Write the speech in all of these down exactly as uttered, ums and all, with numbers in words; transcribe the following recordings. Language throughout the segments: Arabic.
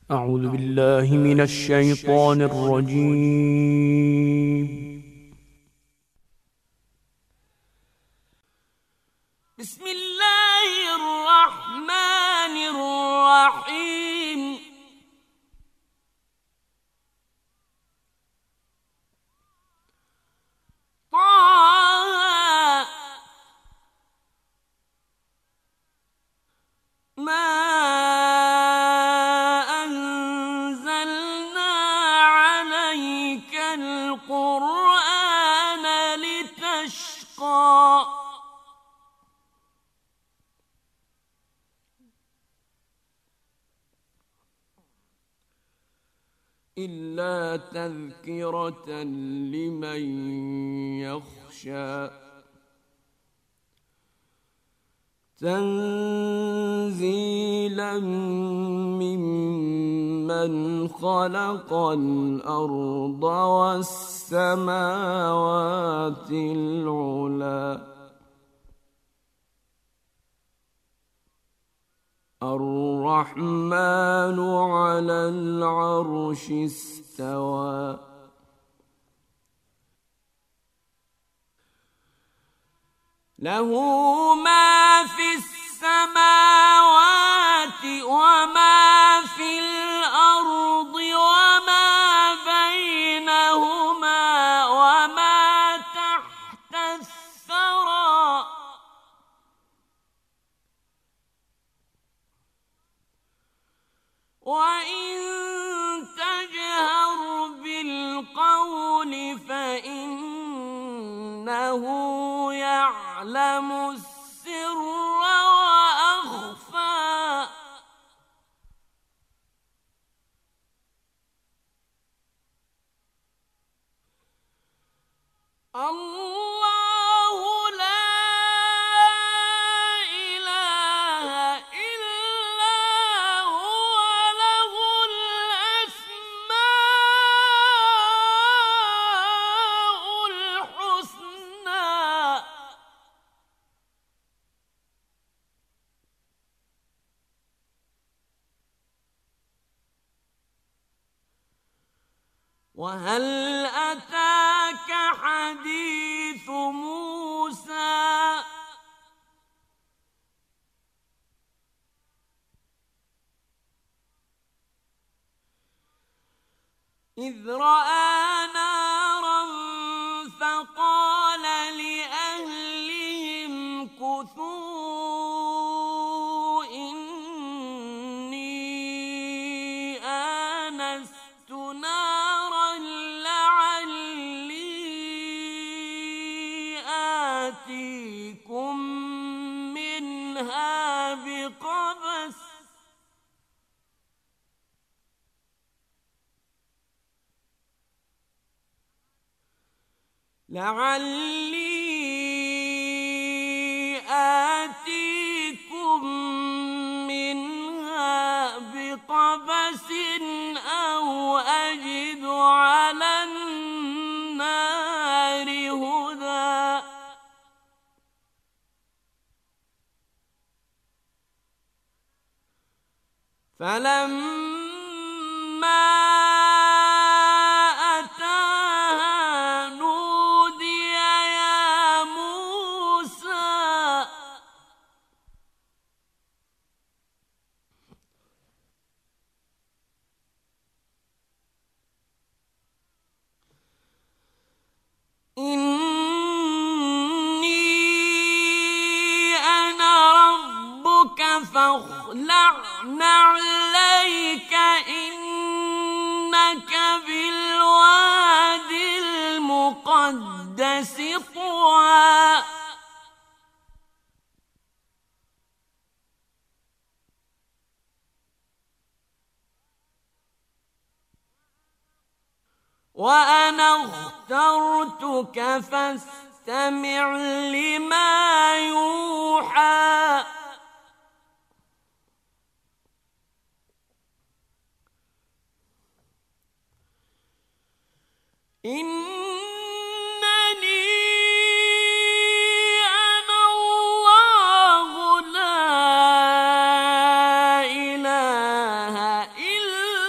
أعوذ بالله من الشيطان الرجيم. بسم الله الرحمن الرحيم. طه ما أنزلنا عليك القرآن لتشقى إلا تذكرة لمن يخشى تنزيلا ممن خلق الأرض والسماوات العلى الرحمن على العرش استوى له ما في السماوات وما في الأرض وما بينهما وما تحت الثرى وإن تجهر بالقول فإنه يعلم السر وأخفى الله لا إله إلا هو له الأسماء الحسنى وهل أتاك حديث موسى إذ رأى نارا فقال لأهلهم كثوا إني آنست نارا لعلي آتيكم منها بقبس لعلي آتيكم منها بقبس أو أجد على النار هدى فلما أتاها نودي يا موسى إني أنا ربك فاخلع نعليك إنك بالواد المقدس طوى وأنا اخترتك فاستمع لما يوحى إنني أنا الله لا إله إلا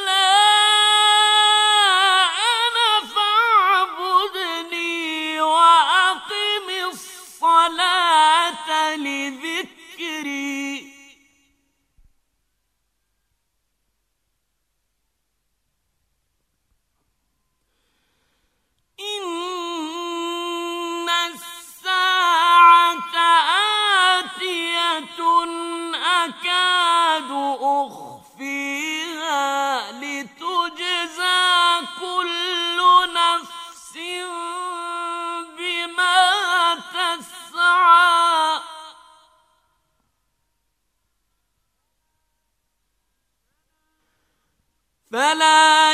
فلا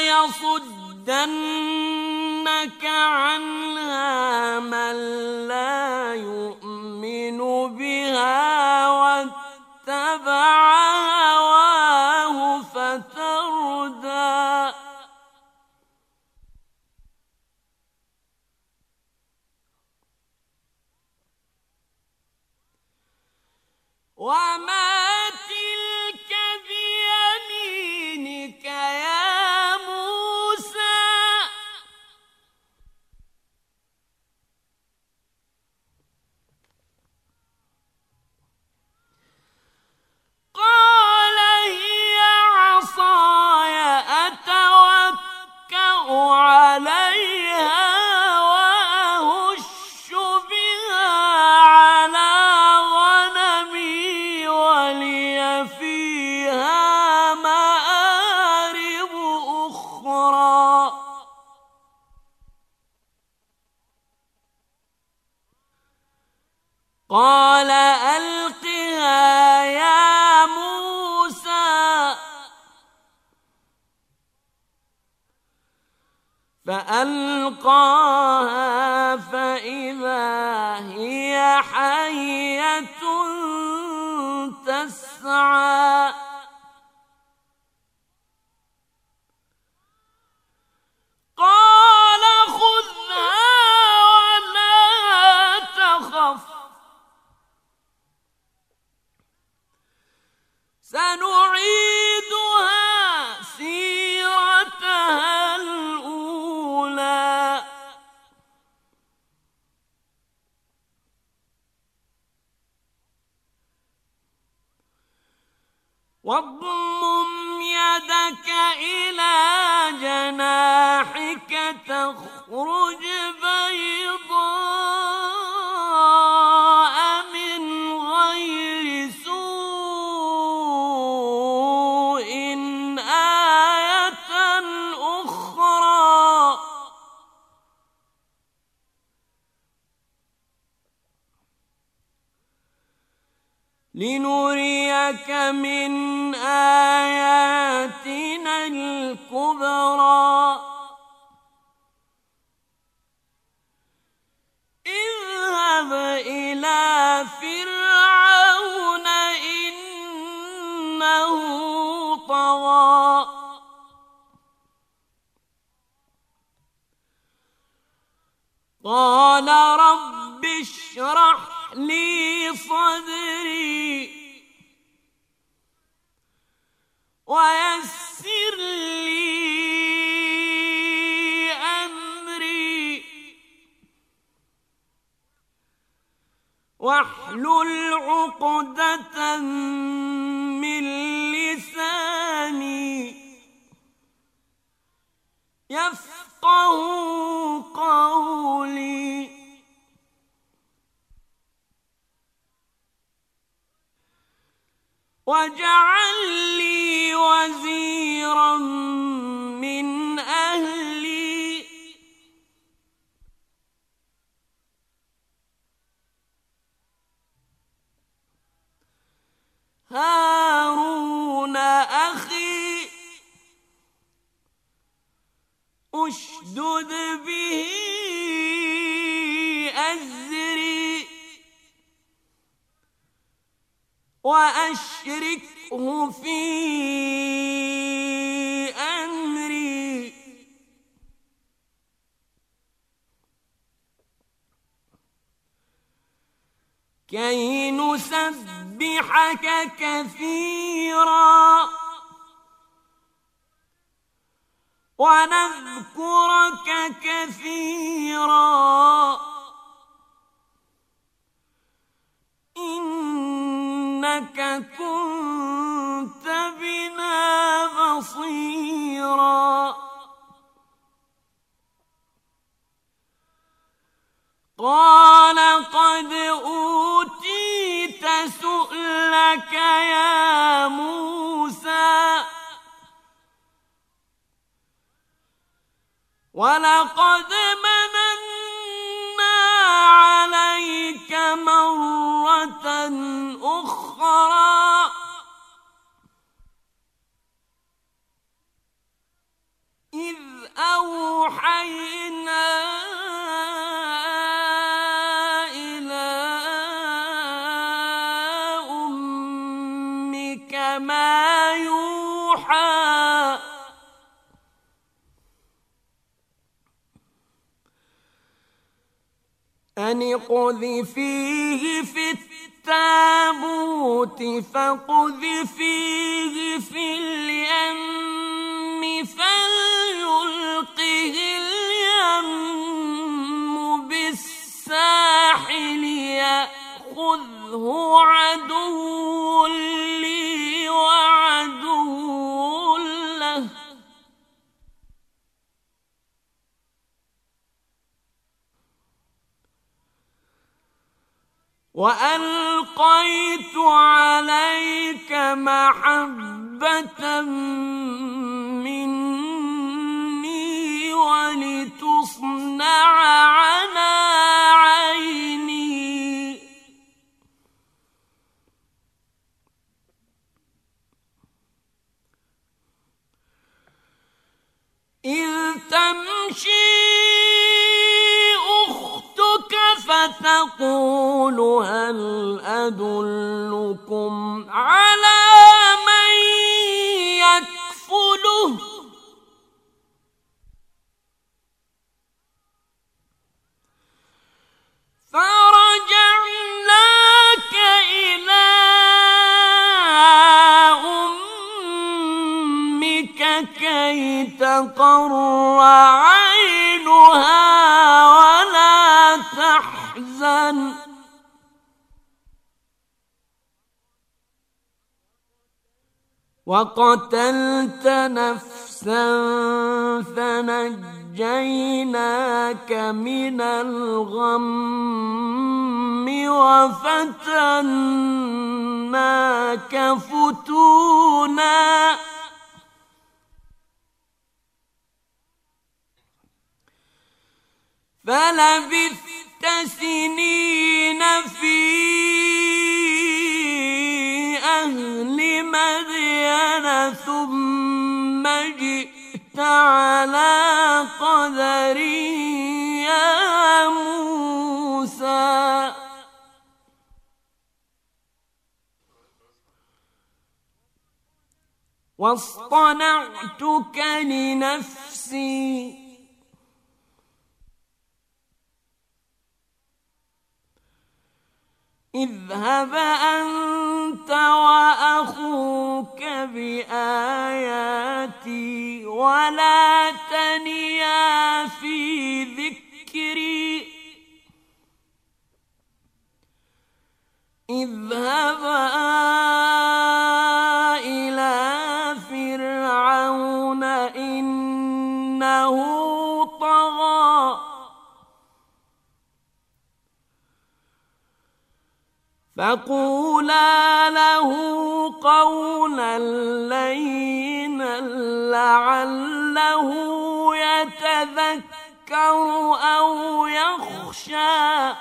يصدنك عنها من لا يؤمن بها واتبع هواه فتردى وما تلك بيمينك يا موسى قال هي عصاي أتوكأ عليها وأهش بها على غنمي ولي فيها مآرب أخرى قال ألقها يا موسى فألقاها فإذا هي حية تسعى قال خذها ولا تخف سنعيدها سيرتها الأولى واضمم يدك إلى جناحك تخرج بيضاء من غير سوء آية أخرى لنريك من آياتنا الكبرى اذهب إلى فرعون إنه طغى قال رب اشرح لي صدري ويسر لي أمري واحلل عقدة من لساني يفقهوا قولي واجعل لي وزيرا من أهلي هارون أخي أشدد به أزري وأشركه في أمري كي نسبحك كثيرا ونذكرك كثيرا إنك كنت بنا بصيرا قال قد أوتيت سؤلك يا موسى ولقد مننا عليك مرة أخرى أن اقذفيه في التابوت فاقذفيه في اليم فليلقه اليم بالساحل يأخذه عدو لي وعدو له وألقيت عليك محبة مني ولتصنع على عيني إذ تمشي أختك فتقول هل أدلكم على من يكفله فرجعناك إلى أمك كي تقر عينها ولا تحزن وقتلت نفسا فنجيناك من الغم وفتناك فتونا فلبثت سنين في أهل مدين ثم جئت على قدر يا موسى واصطنعتك لنفسي اذهب أنت وأخوك بآياتي ولا تنيا في ذكري اذهبا إلى فرعون إنه طغى فقولا له قولا لينا لعله يتذكر أو يخشى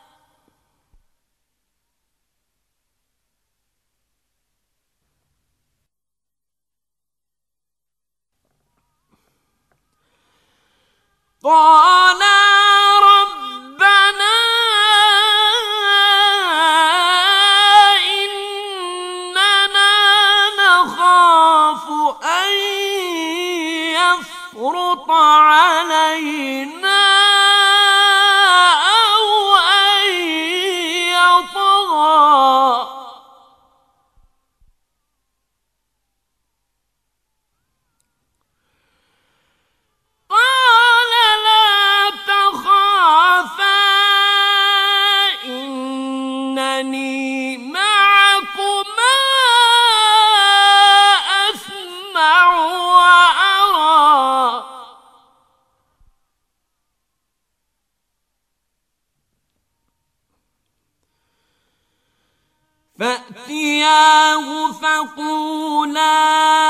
قالا ربنا إننا نخاف أن يفرط علينا أو أن يطغى قال لا تخافا إنني معكما أسمع وأرى فأتياه فقولا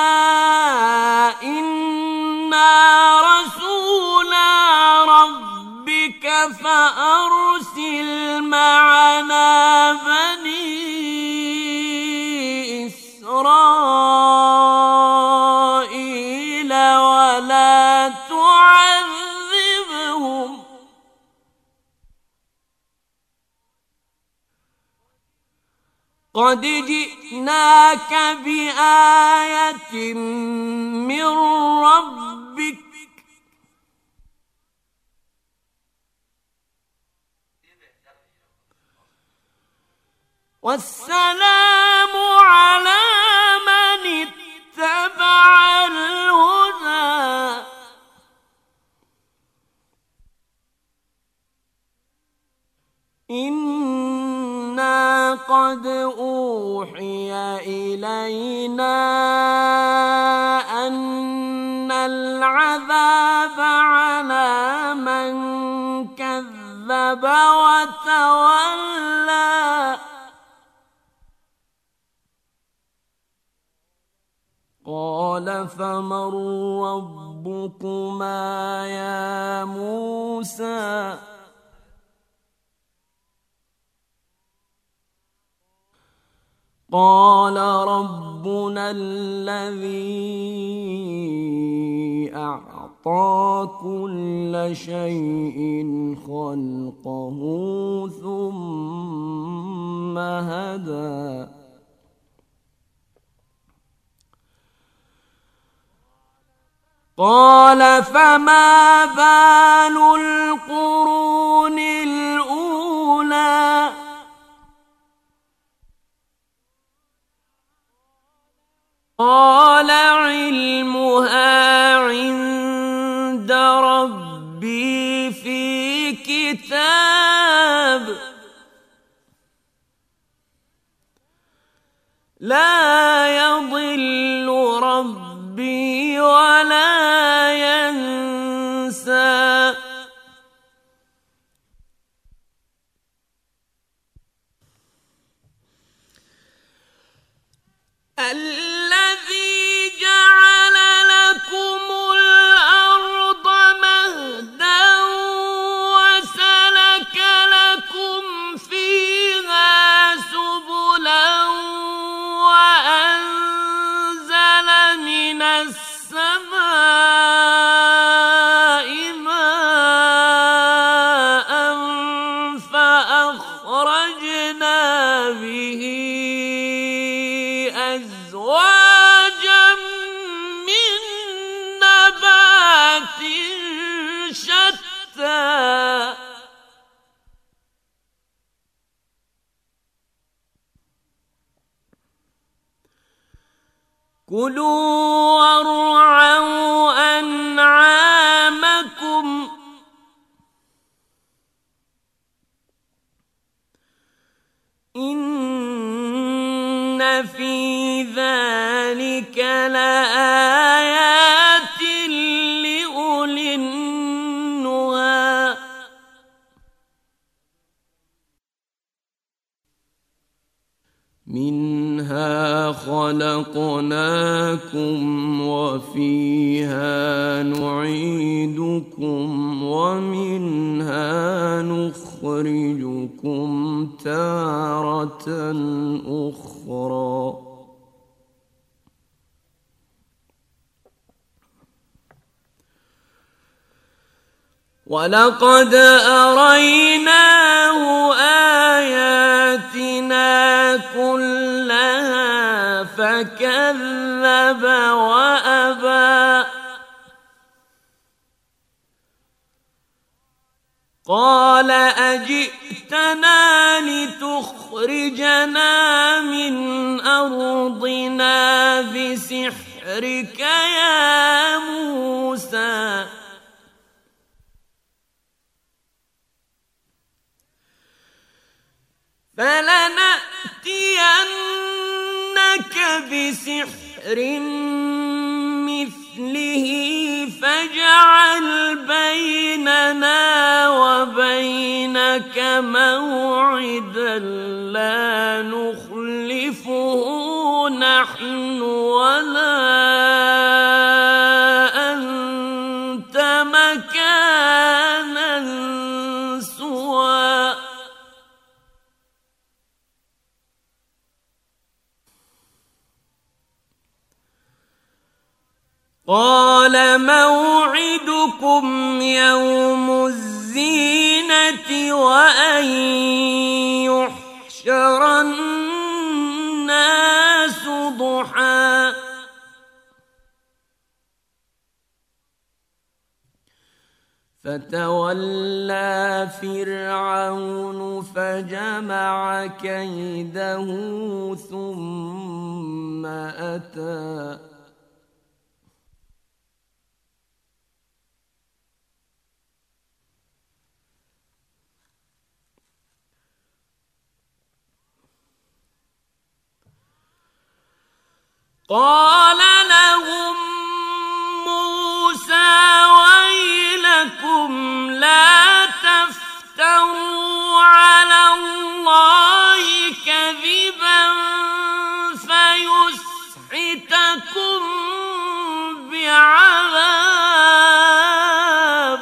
إنا رسولا ربك فأرسل معنا بني إسرائيل ولا تعذبهم قد جئناك بآية من ربك والسلام على من اتبع الهدى. إنا قد أوحي إلينا أن العذاب على من كذب وتولى. قال فمن ربكما يا موسى؟ قال ربنا الذي أعطى كل شيء خلقه ثم هدى. قال فما بال القرون الأولى؟ قال علمها عند ربي في كتاب لا يضل ربي ولا ينسى. الذي جعل لكم الأرض مهدا وسلك لكم فيها سبلا وأنزل من السماء ماء فأخرجنا به أزواجا من نبات شتى كلوا وارعوا أنعامكم إن في ذلك لآيات لأولي النهى. منها خلقناكم وفيها نعيدكم ومنها نخرجكم تارة أخرى. ولقد أريناه آياتنا كلها فكذب وأبى. قال أجئتنا لتخرجنا من أرضنا بسحرك يا موسى؟ فلنأتينك بسحر مثله فاجعل بيننا وبينك موعدا لا نخلفه نحن ولا أنت مكانا سوى. قال موعدكم يوم الزينة وأن يحشر الناس ضحى. فتولى فرعون فجمع كيده ثم أتى قال لهم موسى ويلكم لا تفتروا على الله كذبا فيسحتكم بعذاب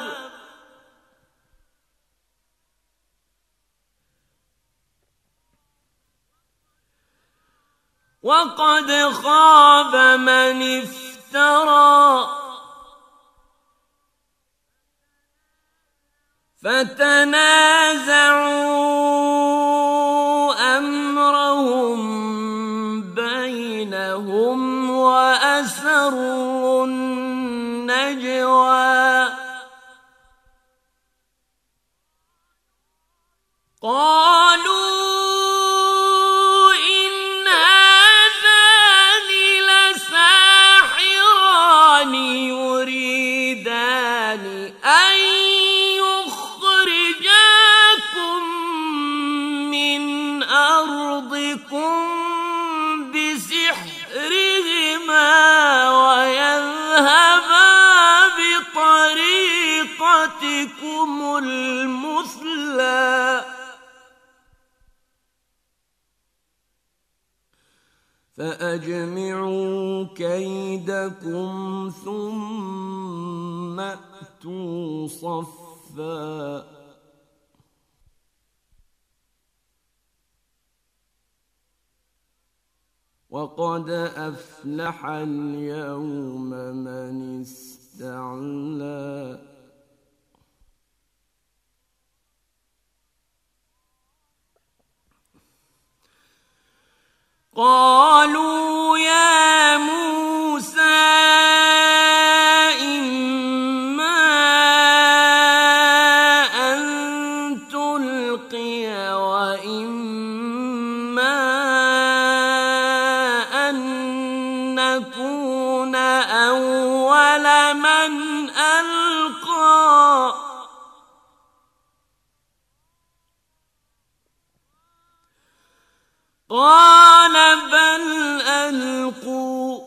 وقد خاب من افترى فتنازعوا أمرهم بينهم وأسروا النجوى قالوا يريدان أن يخرجاكم من أرضكم بسحرهما ويذهبا بطريقتكم المثلى فأجمعوا كيدكم ثم أتوا صفا وقد أفلح اليوم من استعلى قالوا يا موسى إما أن تلقي وإما أن نكون أول من ألقى قال بل ألقوا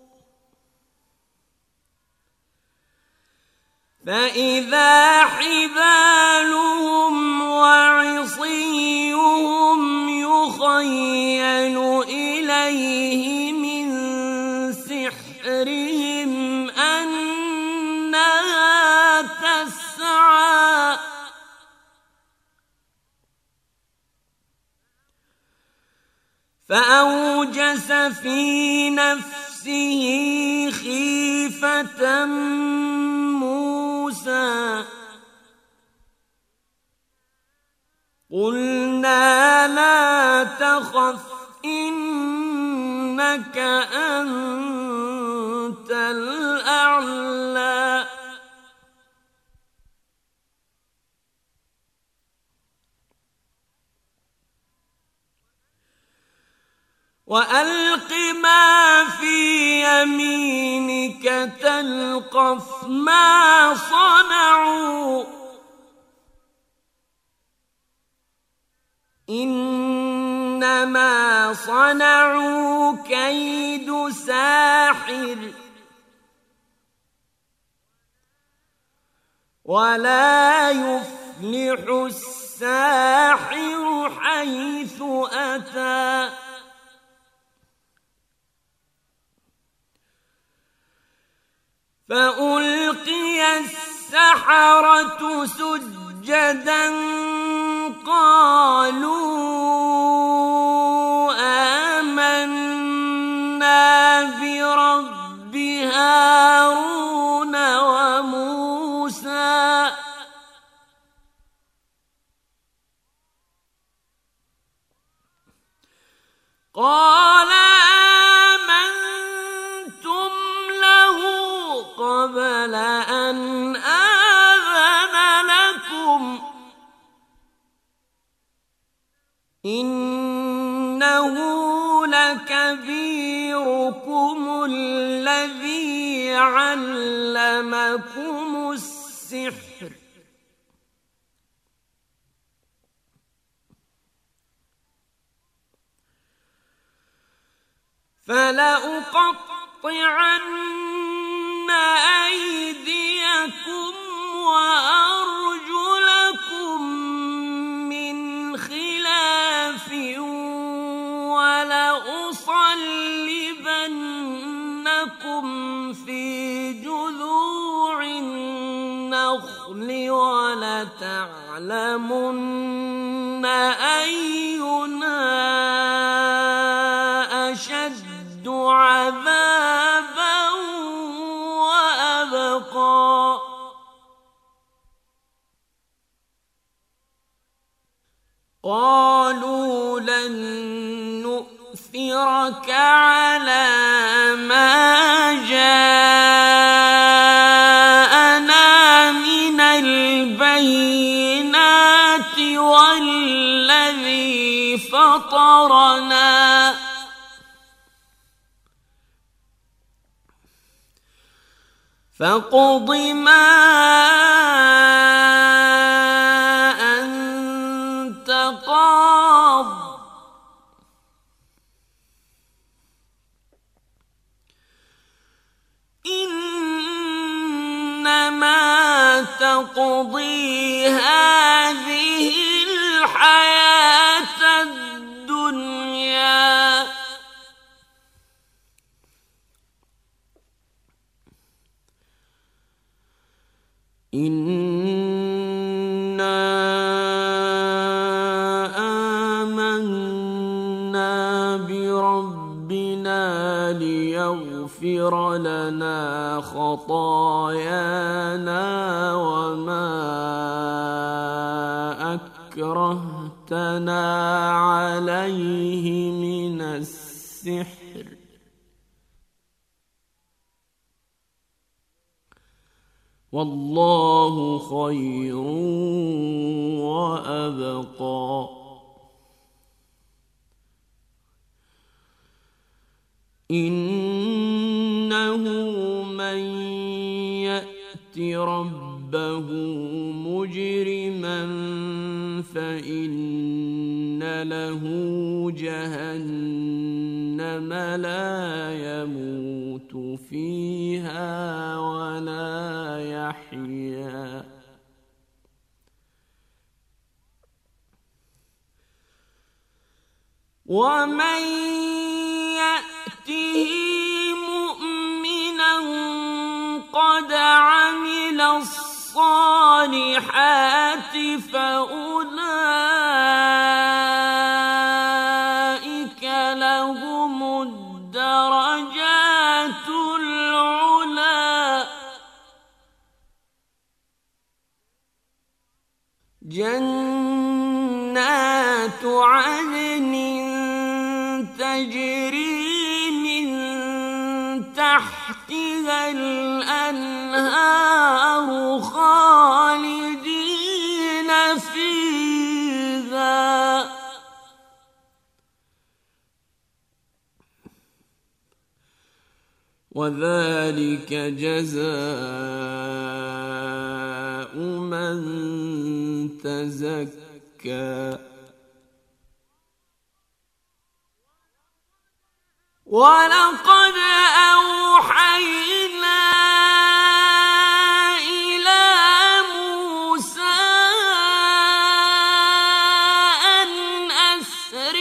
فإذا حبالهم وعصيهم يخيل إليه من سحرهم أنها تسعى فأوجس في نفسه خيفة موسى قلنا لا تخف إنك أنت الأعلى وألق ما في يمينك تلقف ما صنعوا إنما صنعوا كيد ساحر ولا يفلح الساحر حيث أتى فألقي السحرة سجدا قالوا آمنا برب هارون وموسى قال آمنتم له قبل أن آذن علمكم السحر فلأقطعن أيديكم وأرجلكم من خلاف ولأصلبنكم في جذوع النخل ولتعلمن أينا أشد عذابا وأبقى قالوا لن نؤثرك على ما جاءنا من البينات والذي فطرنا فاقض ما أنت قاض إنما تقضي هذه الحياة الدنيا إنا آمنا بربنا ليغفر لنا خطايانا وما أكرهتنا عليه من السحر والله خير وأبقى إنه من يأت ربه مجرما فإن له جهنم لا يموت فيها ولا يحيا ومن يأته مؤمنا قد عمل الصالحات فأولئك لهم الدرجات العلى جنات عدن تجري من تحتها الأنهار خالدين فيها وذلك جزاء من تزكى ولقد أوحينا إلى موسى أن أسر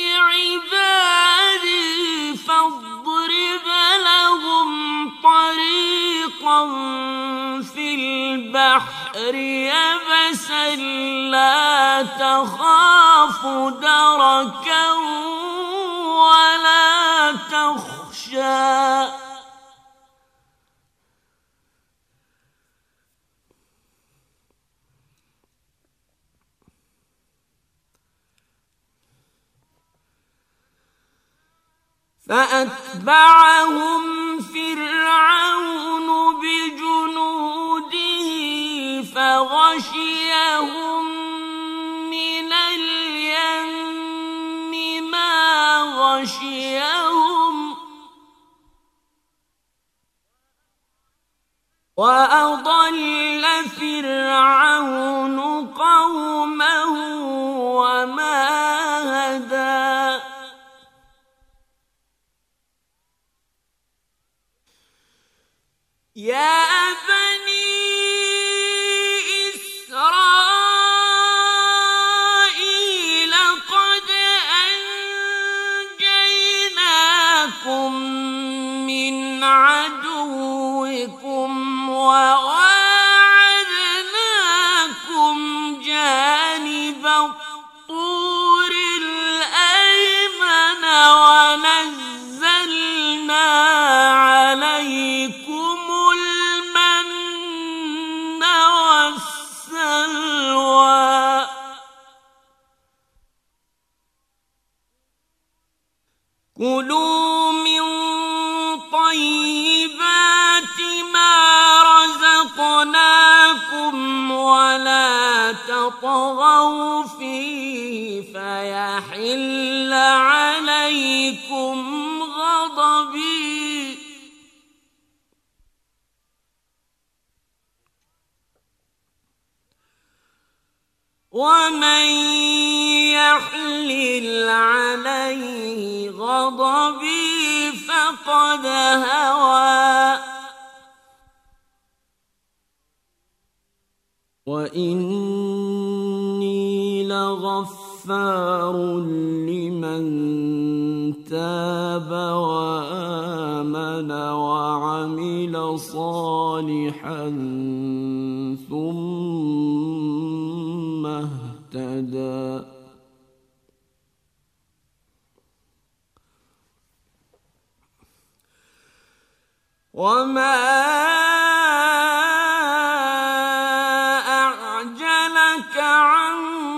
بعبادي فاضرب لهم طريقا في البحر يبسا لا تخاف دركا ولا تخشى فأتبعهم فرعون بجنوده فغشيهم من اليم ما غشيهم وأضل فرعون قومه وما هدى يا بني إسرائيل قد أنجيناكم من عدوكم وواعدناكم جانب الطور الأيمن ونزلنا عليكم المن والسلوى كلوا من طيبات ما رزقناكم ولا تطغوا فيه فيحل عليكم غضبي ومن يحلل عليه غضبي فقد هوى وإني لغفار لمن تاب وآمن وعمل صالحا ثم اهتدى وما أعجلك عن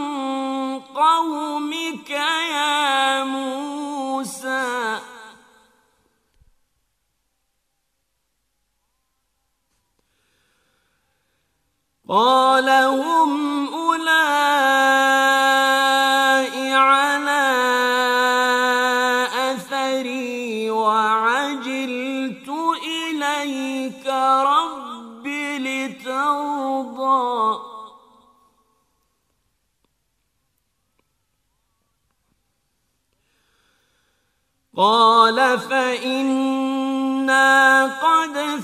قومك يا موسى قال هم أولئك على أثري وعجلت إليك رب لترضى قال فإنا قد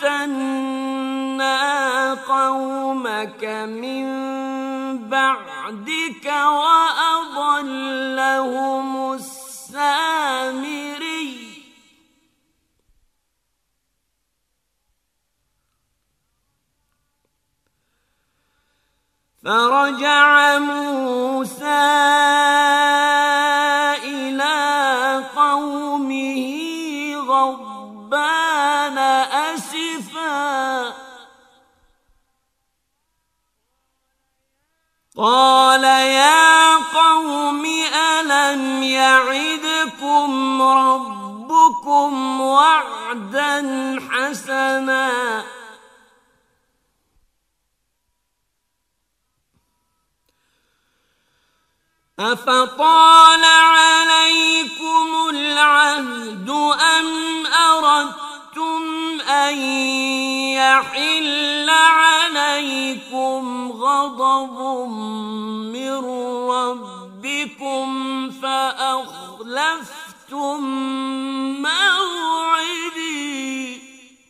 فتنا قومك من بعدك وأضلهم السامري فرجع موسى إلى قومه غضبان أسفا قال يا قوم ألم يعدكم ربكم وعدا حسنا أفطال عليكم العهد أم أردتم أن يحل عليكم غضب من ربكم فأخلفتم موعدي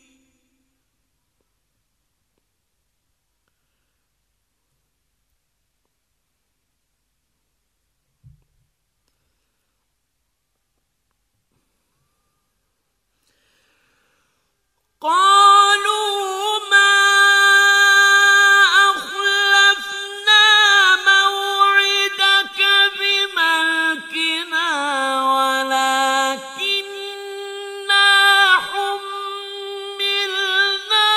قالوا ما أخلفنا موعدك بملكنا ولكننا حملنا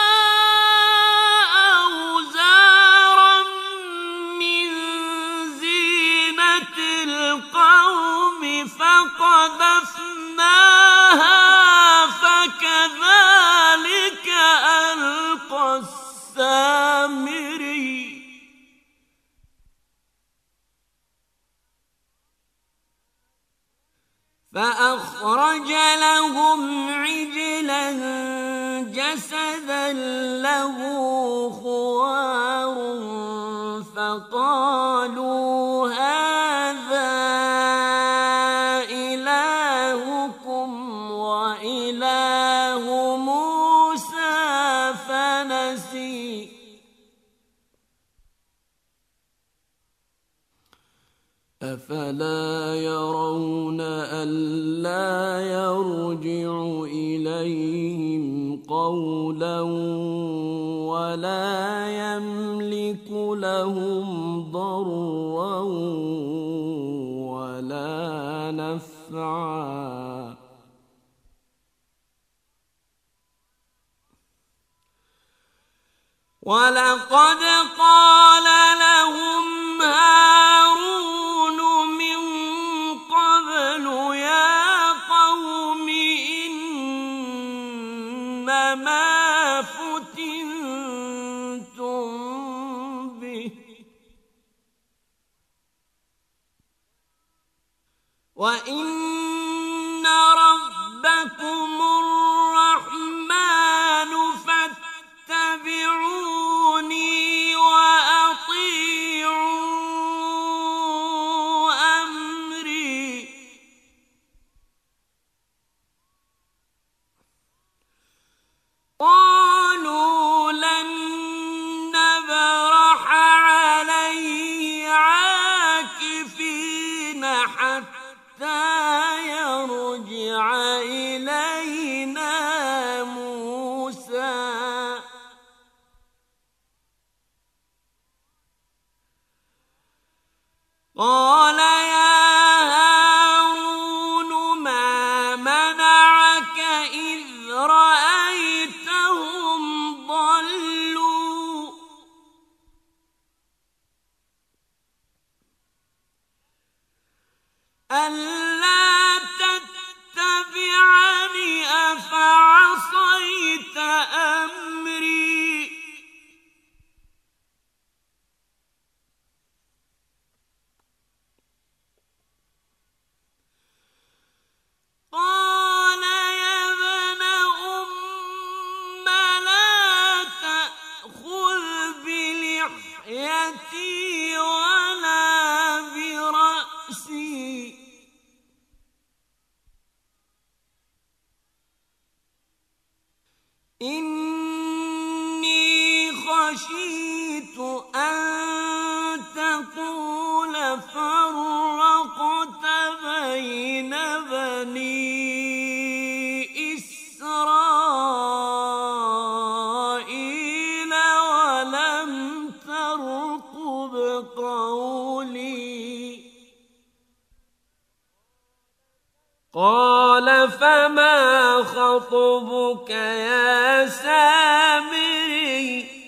أوزارا من زينة القوم فقذفناها فكذلك ألقى السامري فأخرج لهم عجلا جسدا له خوار فقالوا هذا إلهكم وإله موسى فنسي أفلا يرون ألا يرجع إليهم قولا ولا يملك لهم ضرا ولا نفعا ولقد قال لهم هارون من قبل يا قوم إنما فتنتم به وإن ربكم الرحمن فاتبعوني وأطيعوا أمري قالوا لن نبرح عليه عاكفين حتى يرجع إلينا موسى قال يا هارون ما منعك إذ رأيتهم ضلوا ألا تتبعني أفعصيت أمري قال يا ابن أم لا تأخذ بلحيتي ولا برأسي إني خشيت أن تقول فرقت بين بني إسرائيل ولم ترقب قولي قال فما خطبك يا سامري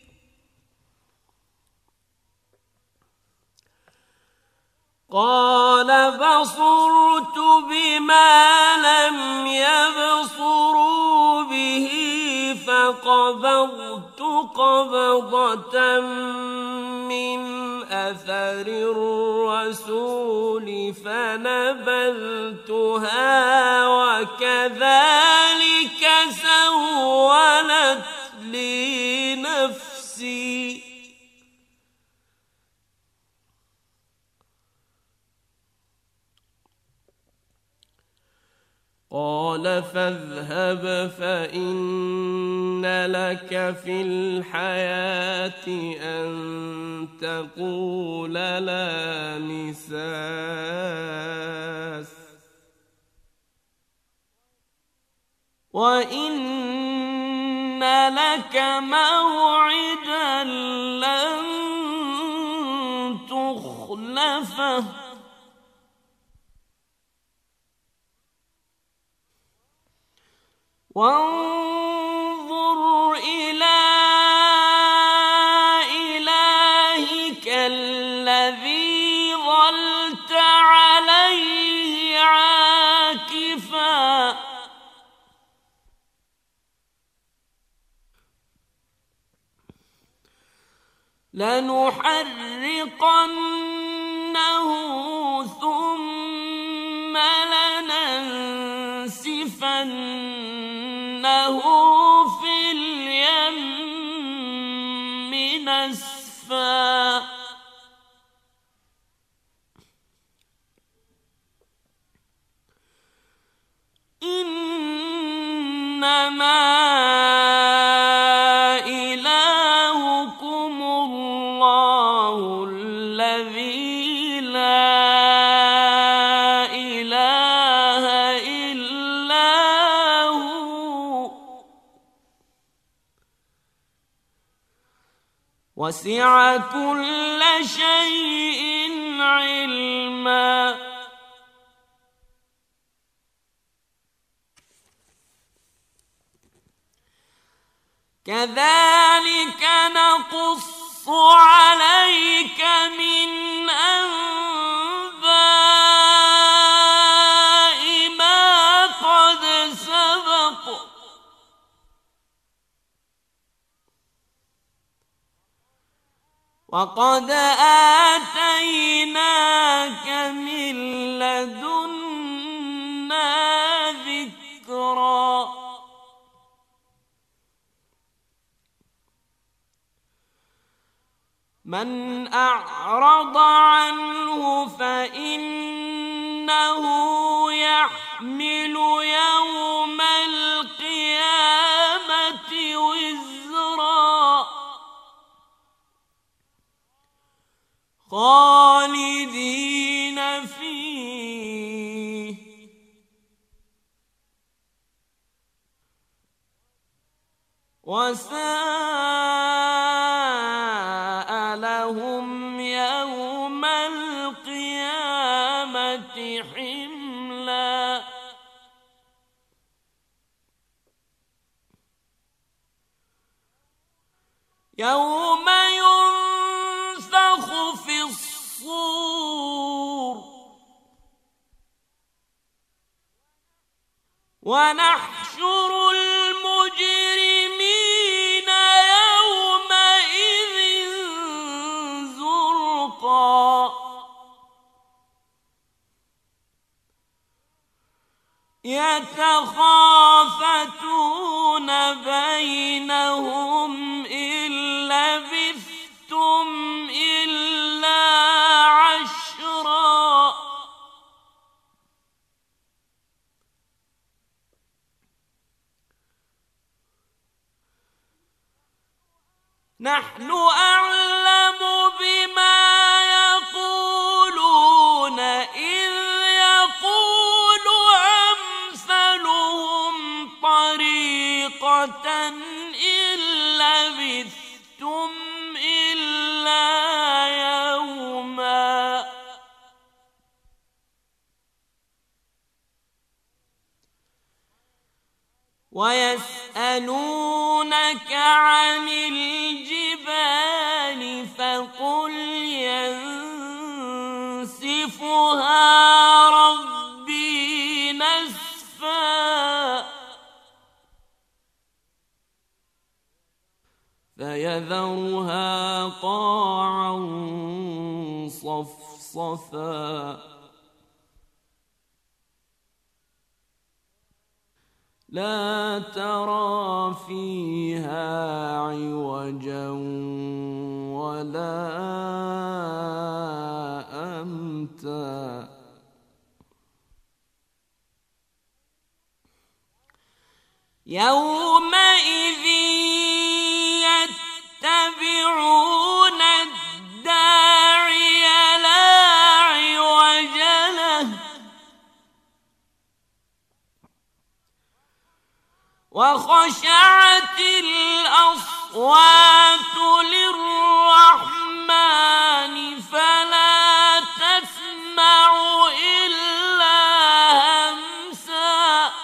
قال بصرت بما لم يبصروا به فقبضت قبضة من أثر الرسول فنبذتها وكذلك سولت لي نفسي قال فاذهب فإن لك في الحياة أن تقول لا مساس وإن لك موعدا لن تخلفه وانظر إلى إلهك الذي ظلت عليه عاكفا لنحرقنه ثم لننسفنه في أسفا إنما إلهكم الله الذي لا إله إلا هو وسع كل شيء علما كذلك نقص عليك من أنباء ما قد سبق وقد آتيناك من لدنا ذكرا من أعرض عنه فإنه يحمل يوم القيامة وزرا خالدين فيه وساء لهم يوم القيامة حملا يوم ينفخ في الصور ونحشر المجرمين يومئذ زرقا يتخافتون بينهم إن لبثتم إلا عشرا نحن أعلم بما يقولون إذ يقول أمثلهم طريقة إن لبثتم إلا يوما ويسألونك عن الجبال فقل ينسفها ربي نسفا فيذرها قاعا صفصفا لا ترى فيها عوجا ولا أمتا يومئذ يتبعون الداعي لا عوج له وخشعت الأصوات للرحمن فلا تسمع إلا همسا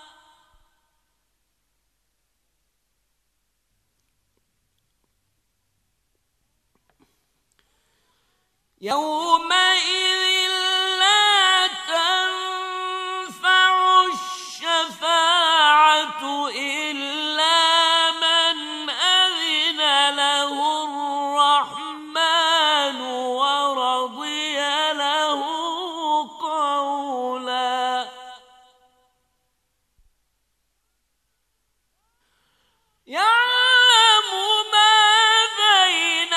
يومئذ لا تنفع الشفاعة إلا من أذن له الرحمن ورضي له قولا يعلم ما بين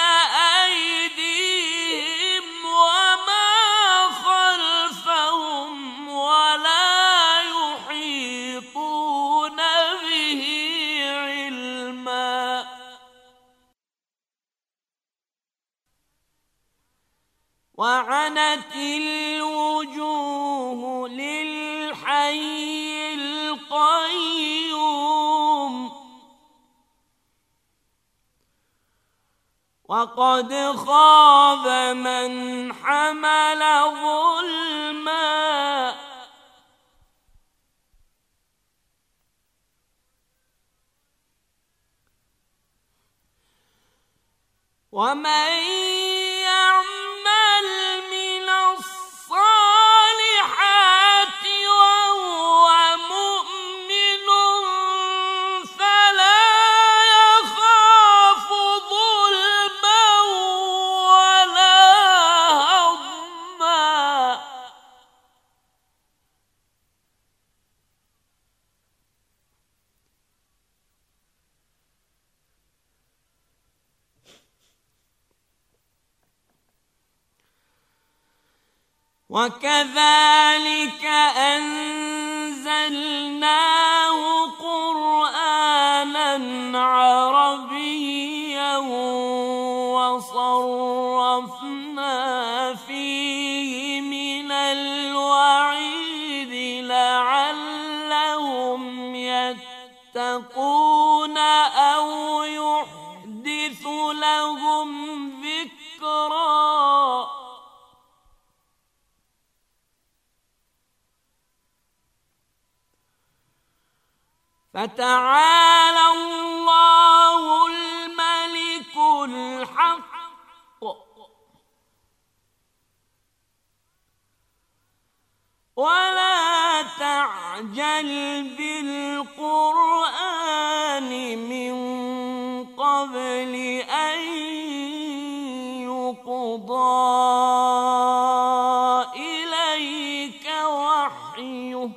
وعنت الوجوه للحي القيوم وقد خاب من حمل ظلما ومن يعمل من الصالحات وهو مؤمن فلا يخاف ظلما ولا هضما وكذلك أنزلناه قرآنا عربيا وصرفنا فيه من الوعيد لعلهم يتقون أو يحدث لهم ذكرا فتعالى الله الملك الحق ولا تعجل بالقرآن من قبل أن يقضى إليك وحيه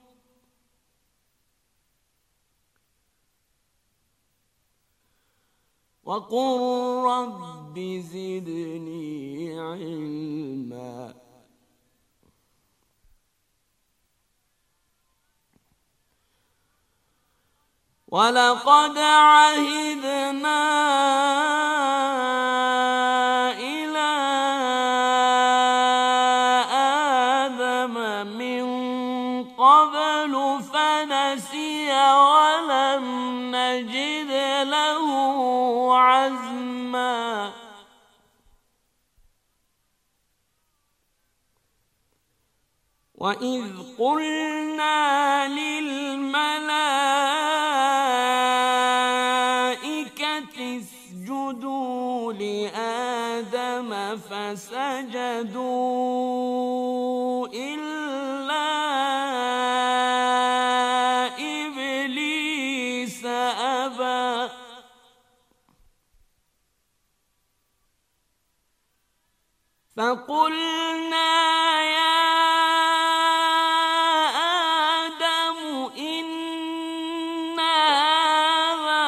وقل رب زدني علما ولقد عهدنا إلى آدم من قبل فنسي ولم نجد له عزما وإذ قلنا للملائكة اسجدوا لآدم فسجدوا إلا إبليس أبى فقلنا يا آدم إن هذا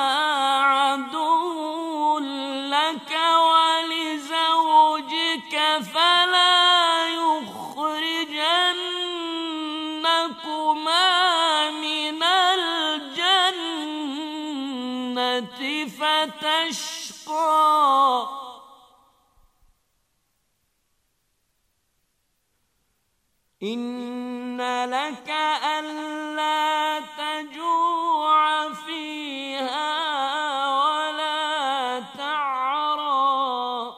عدو لك ولزوجك فلا يخرجنكما من الجنة فتشقى إن لك ألا تجوع فيها ولا تعرى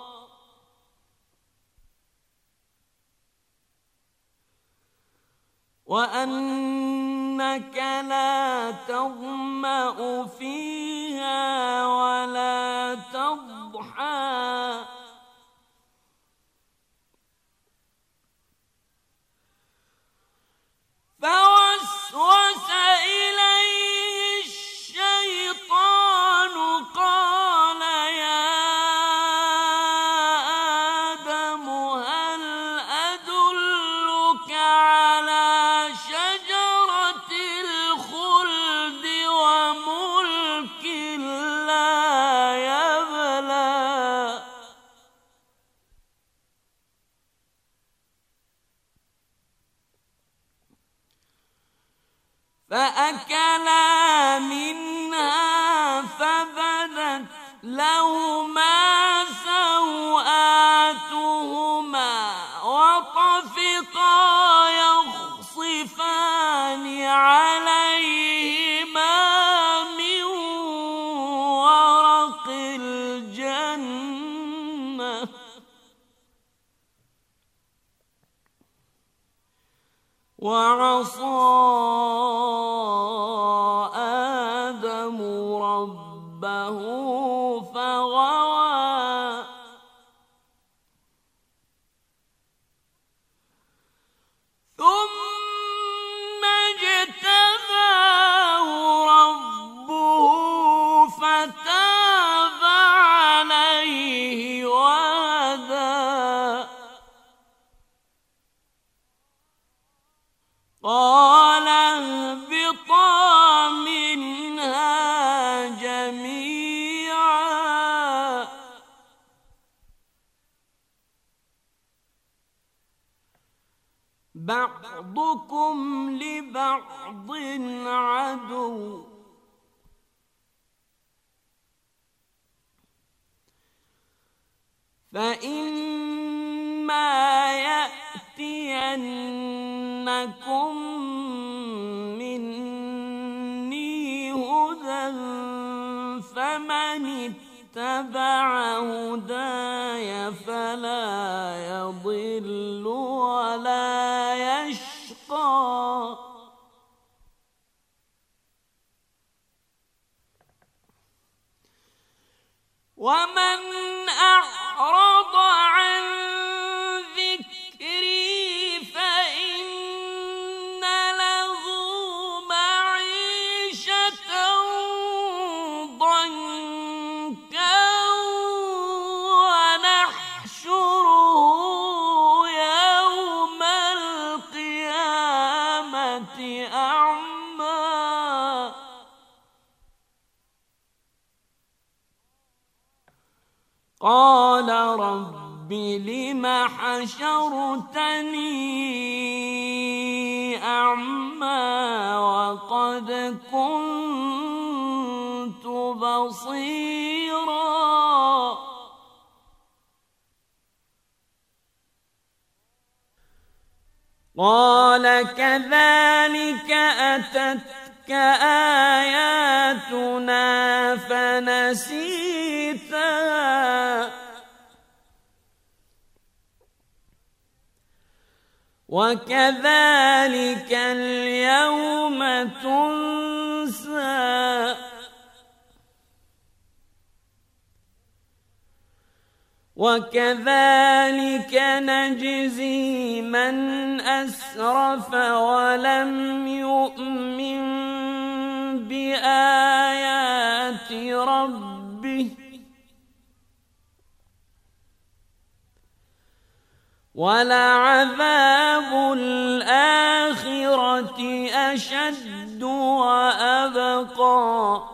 وأنك لا تظمأ فيها ولا تضحى فوسوس إليه الشيطان قال يا آدم هل أدلك على شجرة الخلد وملك لا يبلى فأكلا منها فبدت لهما سوآتهما وعصى آدم ربه فغوى ثم اجتباه ربه فتاب عليه وهدى قال اهبطا منها جميعا بعضكم لبعض عدو فإما يأتينكم مني هدى فمن اتبع هداي فلا يضل ولا يشقى ومن أعرض عن ذكري فإن له معيشة ضنكا ونحشره يوم القيامة أعمى قال رب لم حشرتني أعمى وقد كنت بصيرا قال كذلك أتتك آياتنا فنسيتها وكذلك اليوم تنسى وكذلك نجزي من أسرف ولم يؤمن بآيات ربه ولعذاب الآخرة أشد وأبقى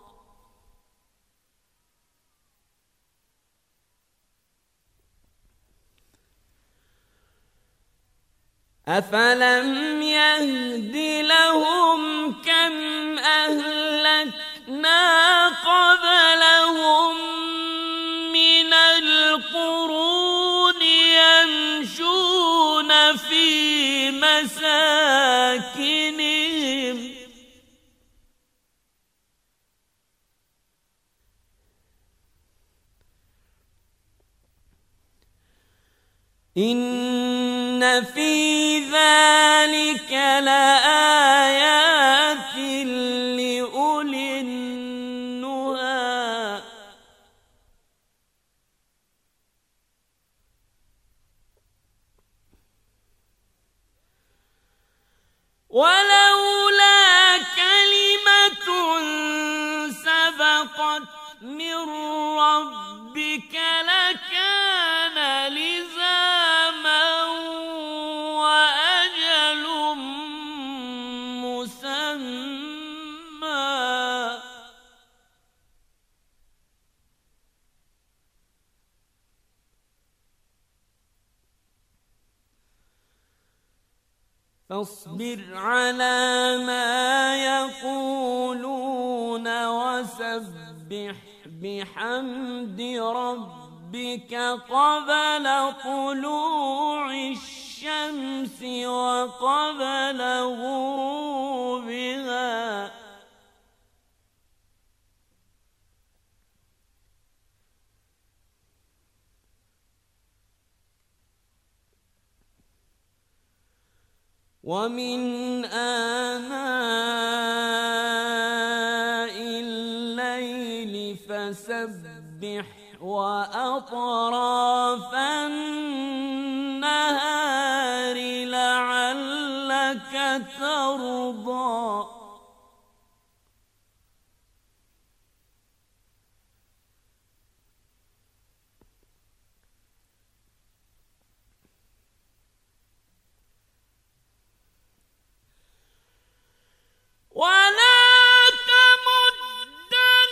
أفلم يهد لهم كم أهلكنا قبلهم من القرون يمشون في مساكنهم إن في ذلك لآيات لأولي النهى ولولا كلمة سبقت من ربك لكان لزاما وأجل مسمى فاصبر على ما يقولون وسبح بحمد ربك قبل طلوع الشمس وقبل غروبها ومن آناء الليل فسبح وأطراف النهار لعلك ترضى ولا تمدن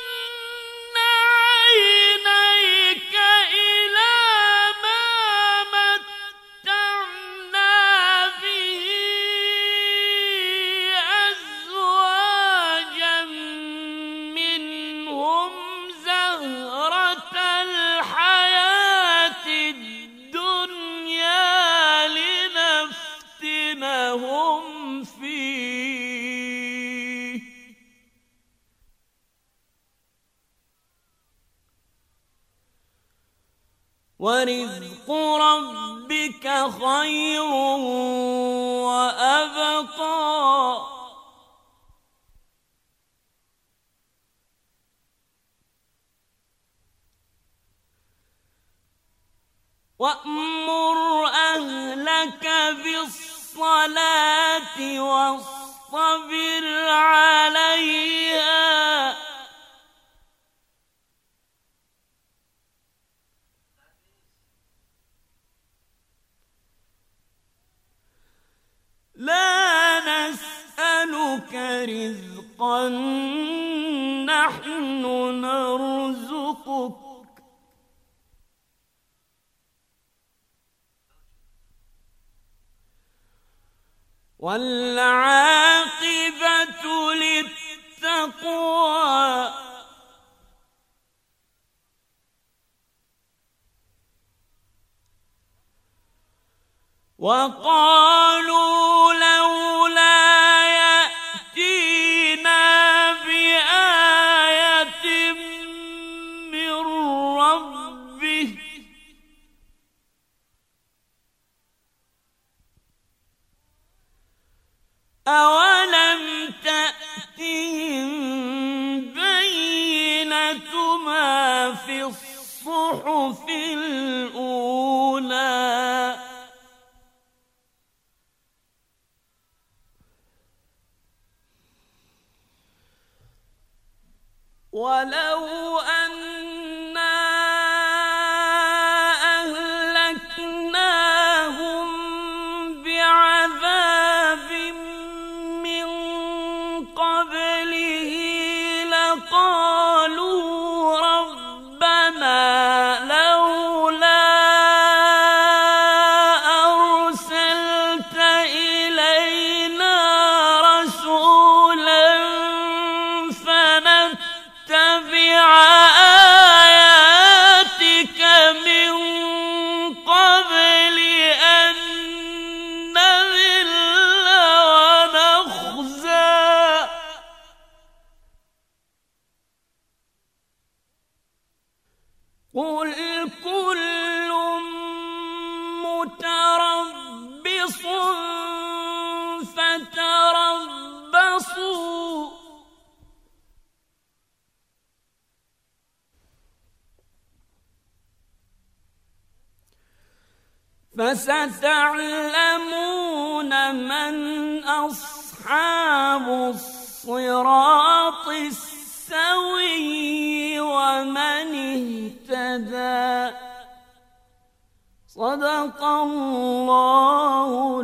عينيك إلى ما متعنا به أزواجا منهم زهرة الحياة الدنيا لنفتنهم فيه ورزق ربك خير وأبقى وأمر أهلك بالصلاة واصطبر عليها لا نسألك رزقا نحن نرزقك والعاقبة للتقوى وقالوا لولا يأتينا بآية من ربه أولم تأتهم بينة ما في الصحف الأولى ولو أنا أهلكناهم بعذاب من قبله لقالوا ربنا لولا أرسلت إلينا رسولا فنتبع آياتك من قبل أن نذل ونخزى قل كل متربص فتربصوا فستعلمون من أصحاب الصراط السوي ومن اهتدى صدق الله